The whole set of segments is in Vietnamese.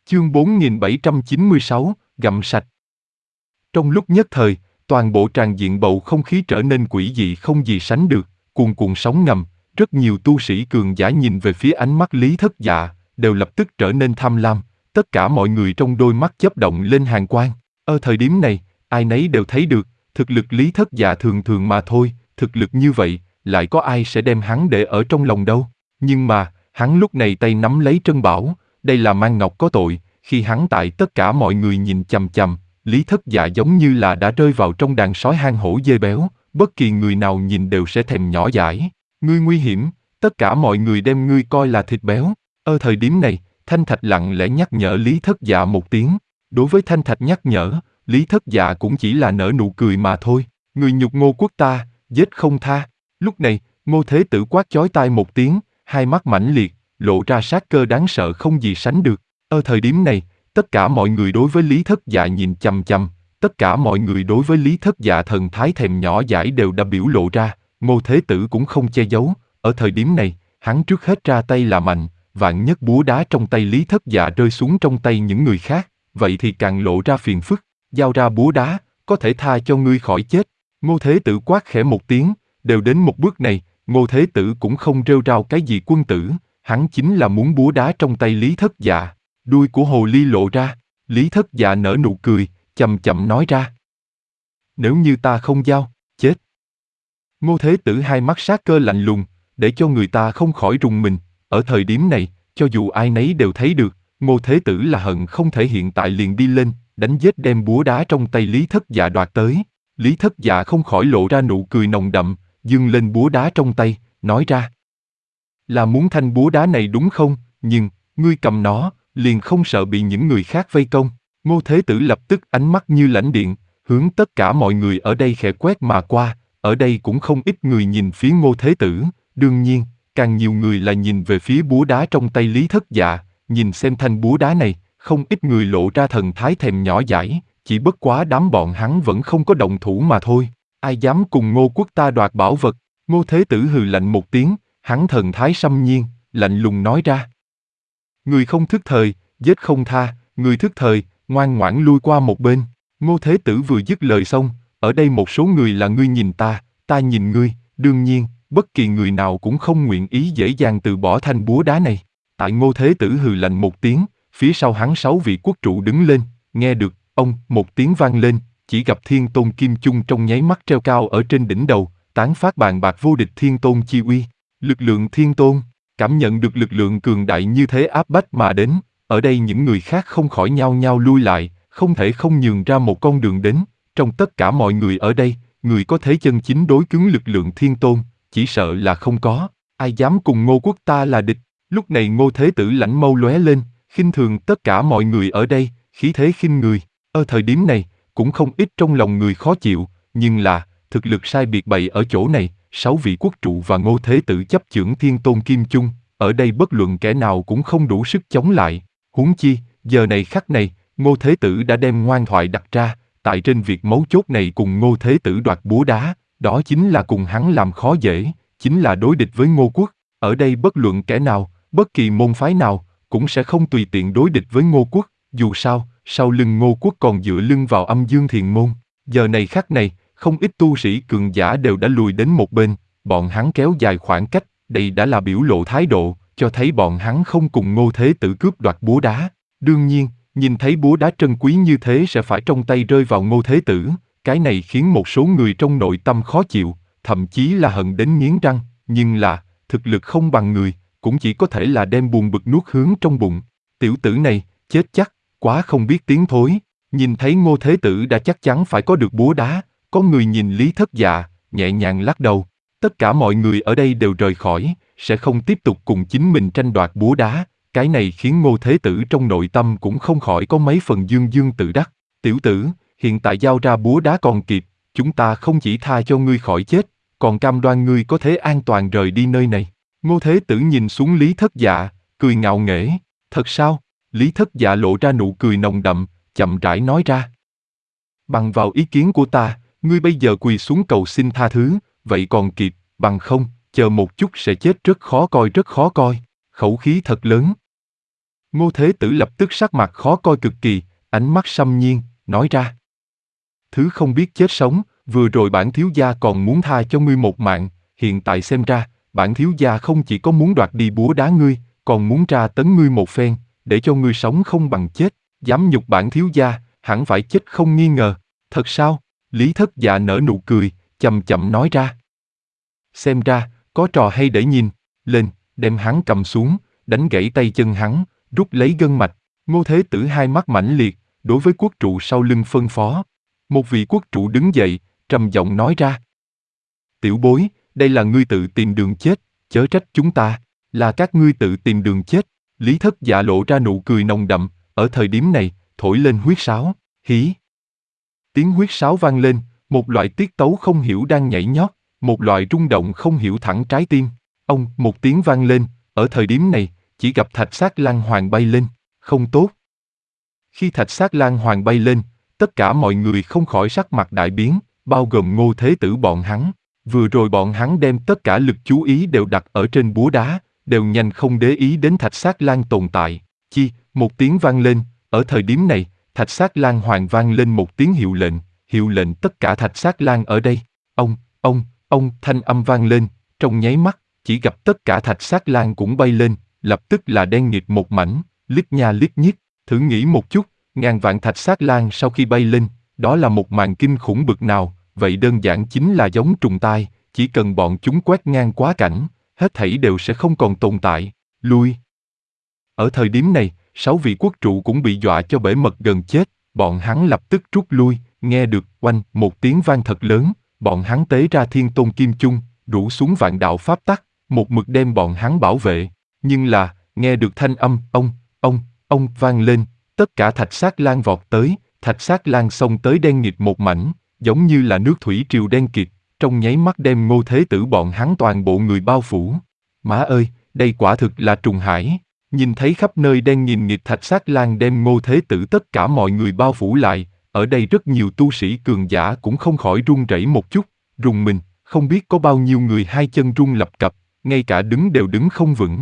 Chương 4796, gặm sạch. Trong lúc nhất thời, toàn bộ tràng diện bầu không khí trở nên quỷ dị không gì sánh được, cuồn cuộn sóng ngầm, rất nhiều tu sĩ cường giả nhìn về phía ánh mắt Lý Thất Dạ, đều lập tức trở nên tham lam, tất cả mọi người trong đôi mắt chớp động lên hàn quang. Ở thời điểm này, ai nấy đều thấy được, thực lực Lý Thất Dạ thường thường mà thôi, thực lực như vậy, lại có ai sẽ đem hắn để ở trong lòng đâu. Nhưng mà, hắn lúc này tay nắm lấy Trân Bảo, đây là Mang Ngọc có tội, khi hắn tại tất cả mọi người nhìn chằm chằm, Lý Thất Dạ giống như là đã rơi vào trong đàn sói hang hổ dê béo, bất kỳ người nào nhìn đều sẽ thèm nhỏ dãi. Ngươi nguy hiểm, tất cả mọi người đem ngươi coi là thịt béo. Ở thời điểm này, Thanh Thạch lặng lẽ nhắc nhở Lý Thất Dạ một tiếng. Đối với Thanh Thạch nhắc nhở, Lý Thất Dạ cũng chỉ là nở nụ cười mà thôi. Người nhục Ngô quốc ta, giết không tha. Lúc này, Ngô Thế Tử quát chói tai một tiếng, hai mắt mãnh liệt, lộ ra sát cơ đáng sợ không gì sánh được. Ở thời điểm này, tất cả mọi người đối với Lý Thất Dạ nhìn chằm chằm, tất cả mọi người đối với Lý Thất Dạ thần thái thèm nhỏ dãi đều đã biểu lộ ra, Ngô Thế Tử cũng không che giấu, ở thời điểm này, hắn trước hết ra tay là mạnh, vạn nhất búa đá trong tay Lý Thất Dạ rơi xuống trong tay những người khác, vậy thì càng lộ ra phiền phức, giao ra búa đá, có thể tha cho ngươi khỏi chết. Ngô Thế Tử quát khẽ một tiếng, đều đến một bước này, Ngô Thế Tử cũng không rêu rao cái gì quân tử, hắn chính là muốn búa đá trong tay Lý Thất Dạ. Đuôi của hồ ly lộ ra, Lý Thất Dạ nở nụ cười, chậm chậm nói ra. Nếu như ta không giao, chết. Ngô Thế Tử hai mắt sát cơ lạnh lùng, để cho người ta không khỏi rùng mình. Ở thời điểm này, cho dù ai nấy đều thấy được, Ngô Thế Tử là hận không thể hiện tại liền đi lên, đánh giết đem búa đá trong tay Lý Thất Dạ đoạt tới. Lý Thất Dạ không khỏi lộ ra nụ cười nồng đậm, giương lên búa đá trong tay, nói ra. Là muốn thanh búa đá này đúng không, nhưng, ngươi cầm nó, liền không sợ bị những người khác vây công. Ngô Thế Tử lập tức ánh mắt như lãnh điện, hướng tất cả mọi người ở đây khẽ quét mà qua, ở đây cũng không ít người nhìn phía Ngô Thế Tử, đương nhiên, càng nhiều người là nhìn về phía búa đá trong tay Lý Thất Dạ, nhìn xem thanh búa đá này, không ít người lộ ra thần thái thèm nhỏ dãi, chỉ bất quá đám bọn hắn vẫn không có động thủ mà thôi. Ai dám cùng Ngô quốc ta đoạt bảo vật? Ngô Thế Tử hừ lạnh một tiếng, hắn thần thái xâm nhiên, lạnh lùng nói ra. Người không thức thời, giết không tha, người thức thời, ngoan ngoãn lui qua một bên. Ngô Thế Tử vừa dứt lời xong, ở đây một số người là ngươi nhìn ta nhìn ngươi, đương nhiên, bất kỳ người nào cũng không nguyện ý dễ dàng từ bỏ thanh búa đá này. Tại Ngô Thế Tử hừ lạnh một tiếng, phía sau hắn 6 vị quốc trụ đứng lên, nghe được, ông, một tiếng vang lên, chỉ gặp Thiên Tôn Kim Chung trong nháy mắt treo cao ở trên đỉnh đầu, tán phát bàn bạc vô địch Thiên Tôn chi uy. Lực lượng Thiên Tôn, cảm nhận được lực lượng cường đại như thế áp bách mà đến, ở đây những người khác không khỏi nhao nhao lui lại, không thể không nhường ra một con đường đến. Trong tất cả mọi người ở đây, người có thể chân chính đối cứng lực lượng Thiên Tôn, chỉ sợ là không có. Ai dám cùng Ngô quốc ta là địch? Lúc này Ngô Thế Tử lãnh mâu lóe lên, khinh thường tất cả mọi người ở đây, khí thế khinh người. Ở thời điểm này, cũng không ít trong lòng người khó chịu, nhưng là, thực lực sai biệt bày ở chỗ này, 6 vị quốc trụ và Ngô Thế Tử chấp chưởng Thiên Tôn Kim Chung, ở đây bất luận kẻ nào cũng không đủ sức chống lại. Huống chi, giờ này khắc này, Ngô Thế Tử đã đem ngoan thoại đặt ra, tại trên việc mấu chốt này cùng Ngô Thế Tử đoạt búa đá, đó chính là cùng hắn làm khó dễ, chính là đối địch với Ngô quốc. Ở đây bất luận kẻ nào, bất kỳ môn phái nào, cũng sẽ không tùy tiện đối địch với Ngô quốc, dù sao, sau lưng Ngô quốc còn dựa lưng vào Âm Dương Thiền Môn. Giờ này khắc này, không ít tu sĩ cường giả đều đã lùi đến một bên, bọn hắn kéo dài khoảng cách, đây đã là biểu lộ thái độ, cho thấy bọn hắn không cùng Ngô Thế Tử cướp đoạt búa đá. Đương nhiên, nhìn thấy búa đá trân quý như thế sẽ phải trong tay rơi vào Ngô Thế Tử, cái này khiến một số người trong nội tâm khó chịu, thậm chí là hận đến nghiến răng, nhưng là, thực lực không bằng người, cũng chỉ có thể là đem buồn bực nuốt hướng trong bụng. Tiểu tử này, chết chắc, quá không biết tiến thối. Nhìn thấy Ngô Thế Tử đã chắc chắn phải có được búa đá, có người nhìn Lý Thất Dạ, nhẹ nhàng lắc đầu. Tất cả mọi người ở đây đều rời khỏi, sẽ không tiếp tục cùng chính mình tranh đoạt búa đá. Cái này khiến Ngô Thế Tử trong nội tâm cũng không khỏi có mấy phần dương dương tự đắc. Tiểu tử, hiện tại giao ra búa đá còn kịp, chúng ta không chỉ tha cho ngươi khỏi chết, còn cam đoan ngươi có thể an toàn rời đi nơi này. Ngô Thế Tử nhìn xuống Lý Thất Dạ, cười ngạo nghễ. Thật sao? Lý Thất Dạ lộ ra nụ cười nồng đậm, chậm rãi nói ra. Bằng vào ý kiến của ta, ngươi bây giờ quỳ xuống cầu xin tha thứ, vậy còn kịp, bằng không, chờ một chút sẽ chết rất khó coi rất khó coi. Khẩu khí thật lớn. Ngô Thế Tử lập tức sắc mặt khó coi cực kỳ, ánh mắt xâm nhiên, nói ra. Thứ không biết chết sống, vừa rồi bản thiếu gia còn muốn tha cho ngươi một mạng, hiện tại xem ra, bản thiếu gia không chỉ có muốn đoạt đi búa đá ngươi, còn muốn tra tấn ngươi một phen, để cho ngươi sống không bằng chết, dám nhục bản thiếu gia, hẳn phải chết không nghi ngờ. Thật sao? Lý Thất Dạ nở nụ cười, chậm chậm nói ra. Xem ra, có trò hay để nhìn, lên, đem hắn cầm xuống, đánh gãy tay chân hắn, rút lấy gân mạch. Ngô Thế Tử hai mắt mãnh liệt, đối với quốc trụ sau lưng phân phó. Một vị quốc trụ đứng dậy, trầm giọng nói ra. Tiểu bối, đây là ngươi tự tìm đường chết, chớ trách chúng ta, là các ngươi tự tìm đường chết. Lý Thất Dạ lộ ra nụ cười nồng đậm, ở thời điểm này, thổi lên huyết sáo, hí. Tiếng huyết sáo vang lên, một loại tiết tấu không hiểu đang nhảy nhót, một loại rung động không hiểu thẳng trái tim. Ông, một tiếng vang lên, ở thời điểm này, chỉ gặp Thạch Sát Lang Hoàng bay lên, không tốt. Khi Thạch Sát Lang Hoàng bay lên, tất cả mọi người không khỏi sắc mặt đại biến, bao gồm Ngô Thế Tử bọn hắn. Vừa rồi bọn hắn đem tất cả lực chú ý đều đặt ở trên búa đá, đều nhanh không để ý đến Thạch Sát Lang tồn tại. Một tiếng vang lên, ở thời điểm này, Thạch Sát Lang Hoàng vang lên một tiếng hiệu lệnh tất cả Thạch Sát Lang ở đây. Ông, thanh âm vang lên, trong nháy mắt, chỉ gặp tất cả Thạch Sát Lang cũng bay lên, lập tức là đen nghịt một mảnh, liếc nha liếc nhít, thử nghĩ một chút, ngàn vạn Thạch Sát Lang sau khi bay lên, đó là một màn kinh khủng bực nào, vậy đơn giản chính là giống trùng tai, chỉ cần bọn chúng quét ngang quá cảnh, hết thảy đều sẽ không còn tồn tại, lui. Ở thời điểm này, 6 vị quốc trụ cũng bị dọa cho bể mật gần chết, bọn hắn lập tức rút lui, nghe được oanh một tiếng vang thật lớn, bọn hắn tế ra Thiên Tôn Kim Chung, rủ xuống vạn đạo pháp tắc, một mực đem bọn hắn bảo vệ, nhưng là, nghe được thanh âm ông vang lên, tất cả Thạch Sát Lang vọt tới, Thạch Sát Lang xông tới đen nghịt một mảnh, giống như là nước thủy triều đen kịt, trong nháy mắt đem Ngô Thế Tử bọn hắn toàn bộ người bao phủ. Má ơi, đây quả thực là trùng hải. Nhìn thấy khắp nơi đen nghìn nghịt Thạch Sát Lang đem Ngô Thế Tử tất cả mọi người bao phủ lại, ở đây rất nhiều tu sĩ cường giả cũng không khỏi run rẩy một chút, rùng mình, không biết có bao nhiêu người hai chân run lập cập, ngay cả đứng đều đứng không vững.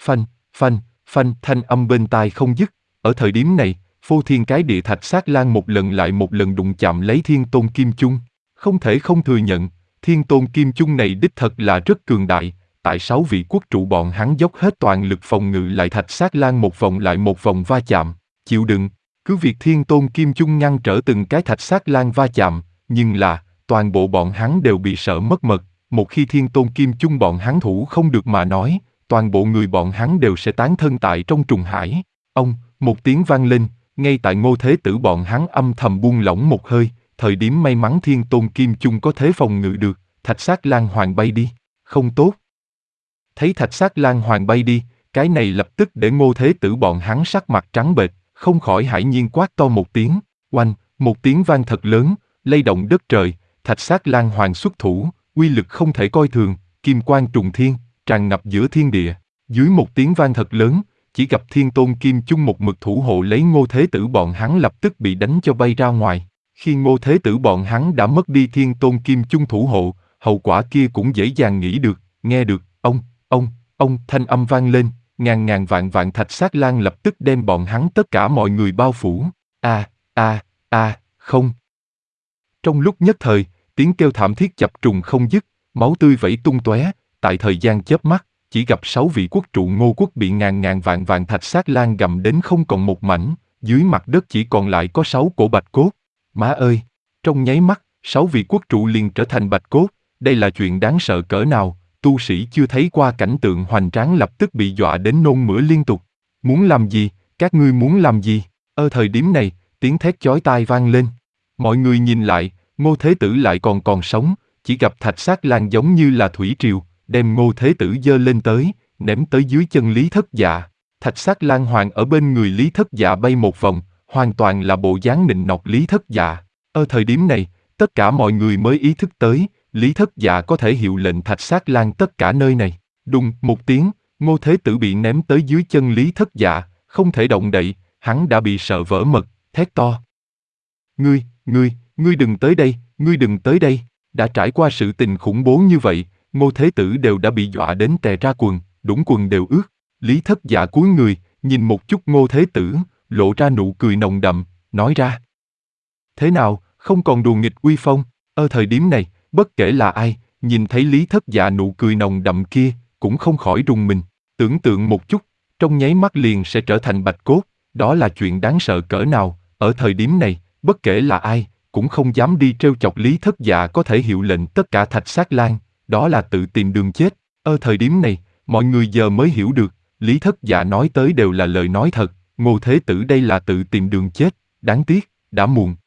Phanh, thanh âm bên tai không dứt, ở thời điểm này, phô thiên cái địa Thạch Sát Lang một lần lại một lần đụng chạm lấy Thiên Tôn Kim Chung. Không thể không thừa nhận, Thiên Tôn Kim Chung này đích thật là rất cường đại, tại 6 vị quốc trụ bọn hắn dốc hết toàn lực phòng ngự lại Thạch Sát Lang một vòng lại một vòng va chạm, chịu đựng, cứ việc Thiên Tôn Kim Chung ngăn trở từng cái Thạch Sát Lang va chạm, nhưng là, toàn bộ bọn hắn đều bị sợ mất mật, một khi Thiên Tôn Kim Chung bọn hắn thủ không được mà nói, toàn bộ người bọn hắn đều sẽ tán thân tại trong trùng hải. Một tiếng vang lên, ngay tại Ngô Thế Tử bọn hắn âm thầm buông lỏng một hơi, thời điểm may mắn Thiên Tôn Kim Chung có thể phòng ngự được, Thạch Sát Lang Hoàng bay đi, không tốt. Thấy Thạch Sát Lang Hoàng bay đi, cái này lập tức để Ngô Thế Tử bọn hắn sắc mặt trắng bệch, không khỏi hãi nhiên quát to một tiếng, oanh, một tiếng vang thật lớn, lay động đất trời, Thạch Sát Lang Hoàng xuất thủ, uy lực không thể coi thường, kim quang trùng thiên, tràn ngập giữa thiên địa. Dưới một tiếng vang thật lớn, chỉ gặp Thiên Tôn Kim Chung một mực thủ hộ lấy Ngô Thế Tử bọn hắn lập tức bị đánh cho bay ra ngoài. Khi Ngô Thế Tử bọn hắn đã mất đi Thiên Tôn Kim Chung thủ hộ, hậu quả kia cũng dễ dàng nghĩ được, nghe được, ông, thanh âm vang lên, ngàn vạn Thạch Sát Lang lập tức đem bọn hắn tất cả mọi người bao phủ. Không. Trong lúc nhất thời, tiếng kêu thảm thiết chập trùng không dứt, máu tươi vẩy tung tóe, tại thời gian chớp mắt, chỉ gặp 6 vị quốc trụ Ngô quốc bị ngàn vạn Thạch Sát Lang gặm đến không còn một mảnh, dưới mặt đất chỉ còn lại có 6 cổ bạch cốt. Má ơi, trong nháy mắt, 6 vị quốc trụ liền trở thành bạch cốt, đây là chuyện đáng sợ cỡ nào, tu sĩ chưa thấy qua cảnh tượng hoành tráng lập tức bị dọa đến nôn mửa liên tục. Muốn làm gì, các ngươi muốn làm gì? Ở thời điểm này, tiếng thét chói tai vang lên. Mọi người nhìn lại, Ngô Thế Tử lại còn sống, chỉ gặp Thạch Sát Lang giống như là thủy triều, đem Ngô Thế Tử giơ lên tới, ném tới dưới chân Lý Thất Dạ. Thạch Sát Lang Hoàng ở bên người Lý Thất Dạ bay một vòng, hoàn toàn là bộ dáng nịnh nọt Lý Thất Dạ. Ở thời điểm này, tất cả mọi người mới ý thức tới, Lý Thất Dạ có thể hiệu lệnh Thạch Sát Lang tất cả nơi này. Đùng một tiếng, Ngô Thế Tử bị ném tới dưới chân Lý Thất Dạ, không thể động đậy, hắn đã bị sợ vỡ mật, thét to. Ngươi đừng tới đây, ngươi đừng tới đây. Đã trải qua sự tình khủng bố như vậy, Ngô Thế Tử đều đã bị dọa đến tè ra quần, đũng quần đều ướt. Lý Thất Dạ cúi người, nhìn một chút Ngô Thế Tử, lộ ra nụ cười nồng đậm, nói ra. Thế nào, không còn đùa nghịch uy phong? Ở thời điểm này, bất kể là ai, nhìn thấy Lý Thất Dạ nụ cười nồng đậm kia, cũng không khỏi rùng mình. Tưởng tượng một chút, trong nháy mắt liền sẽ trở thành bạch cốt, đó là chuyện đáng sợ cỡ nào. Ở thời điểm này, bất kể là ai, cũng không dám đi trêu chọc Lý Thất Dạ có thể hiệu lệnh tất cả Thạch Sát Lan, đó là tự tìm đường chết. Ở thời điểm này, mọi người giờ mới hiểu được, Lý Thất Dạ nói tới đều là lời nói thật, Ngô Thế Tử đây là tự tìm đường chết, đáng tiếc, đã muộn.